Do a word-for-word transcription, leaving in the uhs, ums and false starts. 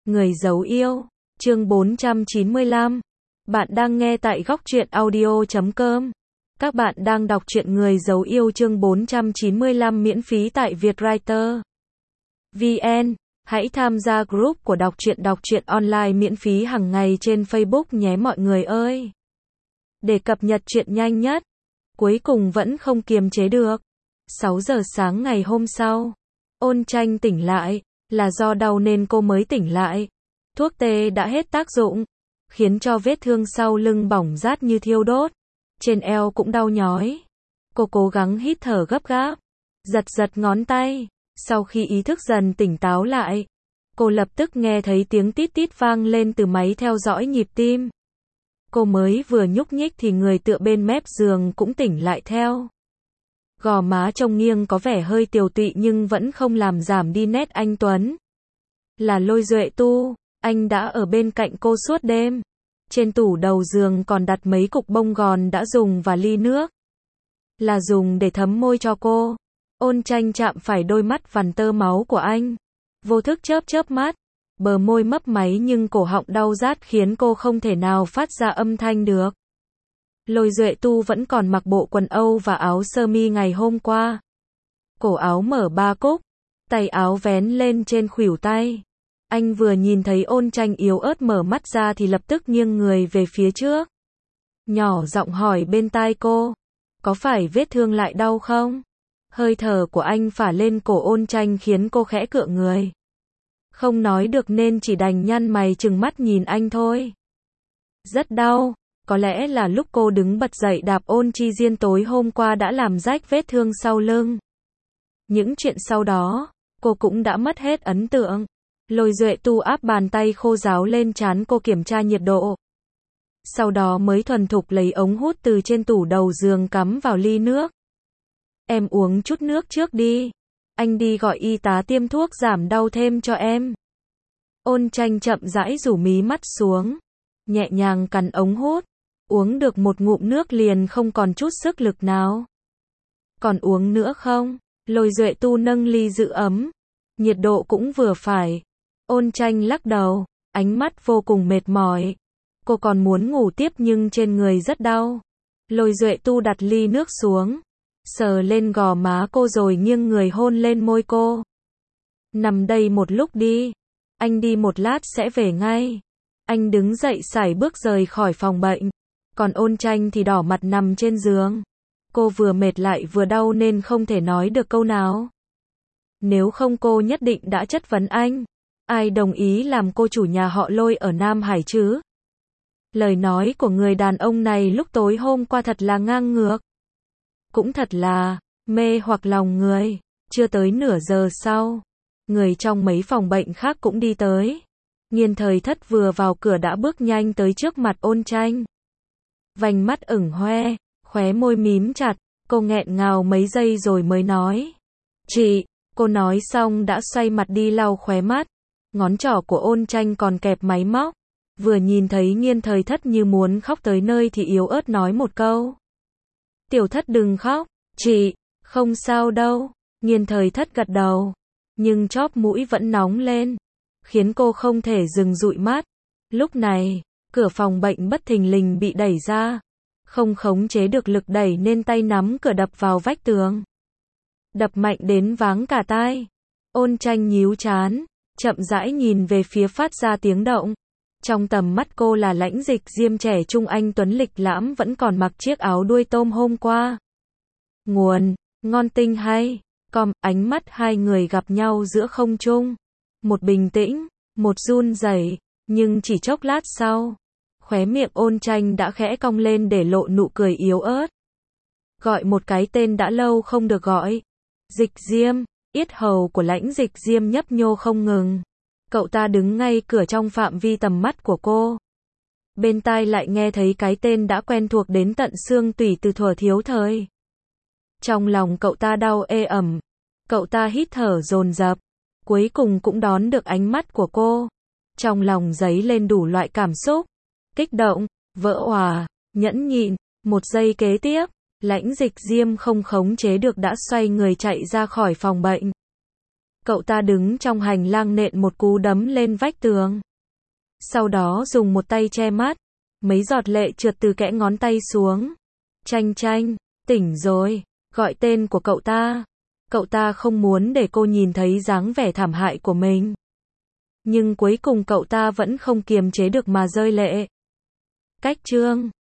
Người giấu yêu, chương bốn trăm chín mươi lăm. Bạn đang nghe tại góc truyện audio chấm com. Các bạn đang đọc truyện Người giấu yêu chương bốn trăm chín mươi lăm miễn phí tại Vietwriter vê en. Hãy tham gia group của đọc truyện đọc truyện online miễn phí hàng ngày trên Facebook nhé mọi người ơi. Để cập nhật truyện nhanh nhất. Cuối cùng vẫn không kiềm chế được. sáu giờ sáng ngày hôm sau, Ôn Tranh tỉnh lại, là do đau nên cô mới tỉnh lại. Thuốc tê đã hết tác dụng, khiến cho vết thương sau lưng bỏng rát như thiêu đốt. Trên eo cũng đau nhói. Cô cố gắng hít thở gấp gáp, giật giật ngón tay. Sau khi ý thức dần tỉnh táo lại, cô lập tức nghe thấy tiếng tít tít vang lên từ máy theo dõi nhịp tim. Cô mới vừa nhúc nhích thì người tựa bên mép giường cũng tỉnh lại theo. Gò má trông nghiêng có vẻ hơi tiều tụy nhưng vẫn không làm giảm đi nét anh tuấn. Là Lôi Duệ Tu, anh đã ở bên cạnh cô suốt đêm. Trên tủ đầu giường còn đặt mấy cục bông gòn đã dùng và ly nước. Là dùng để thấm môi cho cô. Ôn Tranh chạm phải đôi mắt vằn tơ máu của anh. Vô thức chớp chớp mắt. Bờ môi mấp máy nhưng cổ họng đau rát khiến cô không thể nào phát ra âm thanh được. Lôi Duệ Tu vẫn còn mặc bộ quần Âu và áo sơ mi ngày hôm qua. Cổ áo mở ba cúc, tay áo vén lên trên khuỷu tay. Anh vừa nhìn thấy Ôn Tranh yếu ớt mở mắt ra thì lập tức nghiêng người về phía trước. Nhỏ giọng hỏi bên tai cô, có phải vết thương lại đau không? Hơi thở của anh phả lên cổ Ôn Tranh khiến cô khẽ cựa người. Không nói được nên chỉ đành nhăn mày trừng mắt nhìn anh thôi. Rất đau. Có lẽ là lúc cô đứng bật dậy đạp Ôn Chi Diên tối hôm qua đã làm rách vết thương sau lưng. Những chuyện sau đó, cô cũng đã mất hết ấn tượng. Lôi Duệ Tu áp bàn tay khô ráo lên trán cô kiểm tra nhiệt độ. Sau đó mới thuần thục lấy ống hút từ trên tủ đầu giường cắm vào ly nước. Em uống chút nước trước đi. Anh đi gọi y tá tiêm thuốc giảm đau thêm cho em. Ôn Tranh chậm rãi rủ mí mắt xuống. Nhẹ nhàng cắn ống hút. Uống được một ngụm nước liền không còn chút sức lực nào. Còn uống nữa không? Lôi Duệ Tu nâng ly giữ ấm. Nhiệt độ cũng vừa phải. Ôn Tranh lắc đầu, ánh mắt vô cùng mệt mỏi. Cô còn muốn ngủ tiếp nhưng trên người rất đau. Lôi Duệ Tu đặt ly nước xuống, sờ lên gò má cô rồi nghiêng người hôn lên môi cô. Nằm đây một lúc đi. Anh đi một lát sẽ về ngay. Anh đứng dậy sải bước rời khỏi phòng bệnh. Còn Ôn Tranh thì đỏ mặt nằm trên giường. Cô vừa mệt lại vừa đau nên không thể nói được câu nào. Nếu không cô nhất định đã chất vấn anh. Ai đồng ý làm cô chủ nhà họ Lôi ở Nam Hải chứ? Lời nói của người đàn ông này lúc tối hôm qua thật là ngang ngược. Cũng thật là mê hoặc lòng người. Chưa tới nửa giờ sau, người trong mấy phòng bệnh khác cũng đi tới. Nghiên Thời Thất vừa vào cửa đã bước nhanh tới trước mặt Ôn Tranh. Vành mắt ửng hoe, khóe môi mím chặt, cô nghẹn ngào mấy giây rồi mới nói. Chị, cô nói xong đã xoay mặt đi lau khóe mắt. Ngón trỏ của Ôn Tranh còn kẹp máy móc. Vừa nhìn thấy Nghiên Thời Thất như muốn khóc tới nơi thì yếu ớt nói một câu. Tiểu Thất đừng khóc, chị, không sao đâu. Nghiên Thời Thất gật đầu, nhưng chóp mũi vẫn nóng lên, khiến cô không thể dừng dụi mắt. Lúc này, cửa phòng bệnh bất thình lình bị đẩy ra. Không khống chế được lực đẩy nên tay nắm cửa đập vào vách tường. Đập mạnh đến váng cả tai. Ôn Tranh nhíu trán, chậm rãi nhìn về phía phát ra tiếng động. Trong tầm mắt cô là Lãnh Dịch Diêm trẻ trung anh tuấn lịch lãm vẫn còn mặc chiếc áo đuôi tôm hôm qua. Nguồn, ngon tinh hay, com, ánh mắt hai người gặp nhau giữa không trung. Một bình tĩnh, một run rẩy, nhưng chỉ chốc lát sau, khóe miệng Ôn Tranh đã khẽ cong lên để lộ nụ cười yếu ớt. Gọi một cái tên đã lâu không được gọi. Dịch Diêm, yết hầu của Lãnh Dịch Diêm nhấp nhô không ngừng. Cậu ta đứng ngay cửa trong phạm vi tầm mắt của cô. Bên tai lại nghe thấy cái tên đã quen thuộc đến tận xương tủy từ thuở thiếu thời. Trong lòng cậu ta đau ê ẩm. Cậu ta hít thở dồn dập. Cuối cùng cũng đón được ánh mắt của cô. Trong lòng dấy lên đủ loại cảm xúc. Kích động, vỡ òa, nhẫn nhịn. Một giây kế tiếp, Lãnh Dịch Diêm không khống chế được đã xoay người chạy ra khỏi phòng bệnh. Cậu ta đứng trong hành lang nện một cú đấm lên vách tường. Sau đó dùng một tay che mắt. Mấy giọt lệ trượt từ kẽ ngón tay xuống. Tranh Tranh, tỉnh rồi. Gọi tên của cậu ta. Cậu ta không muốn để cô nhìn thấy dáng vẻ thảm hại của mình. Nhưng cuối cùng cậu ta vẫn không kiềm chế được mà rơi lệ. Cách chương